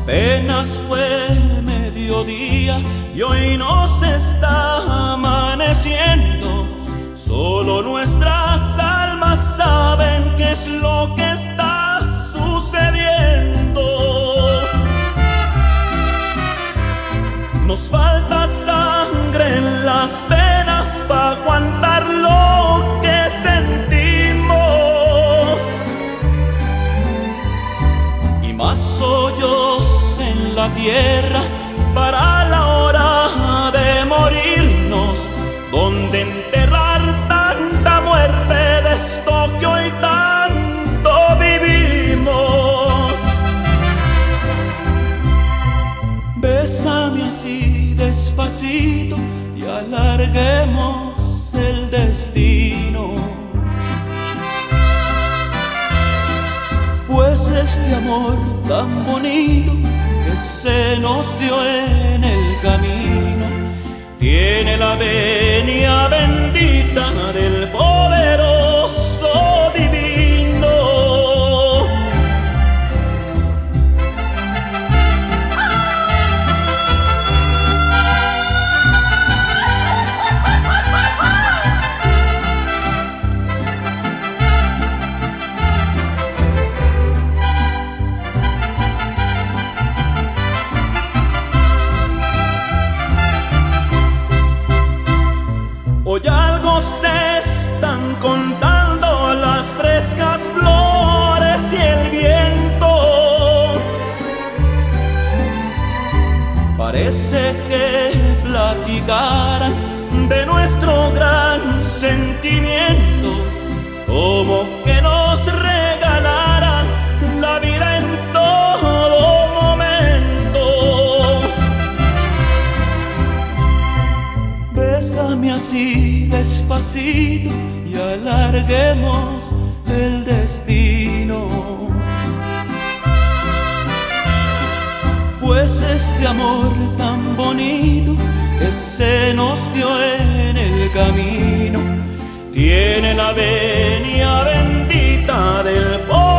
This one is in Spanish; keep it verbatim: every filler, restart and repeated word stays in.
Apenas fue mediodía y hoy nos está amaneciendo. Solo nuestras almas saben qué es lo que está sucediendo. Nos falta sangre en las venas para aguantar lo que sentimos, y más hoyos en la tierra para la hora de morirnos, donde enterrar tanta muerte de esto que hoy tanto vivimos. Bésame así despacito y alarguemos el destino, pues este amor tan bonito que se nos dio en el camino tiene la venia bendita del poderoso divino. Hoy algo se están contando las frescas flores y el viento. Parece que platicaran de nuestro gran sentimiento, como que nos regalaran la vida en todo momento. Bésame así despacito y alarguemos el destino, pues este amor tan bonito que se nos dio en el camino tiene la venia bendita del poder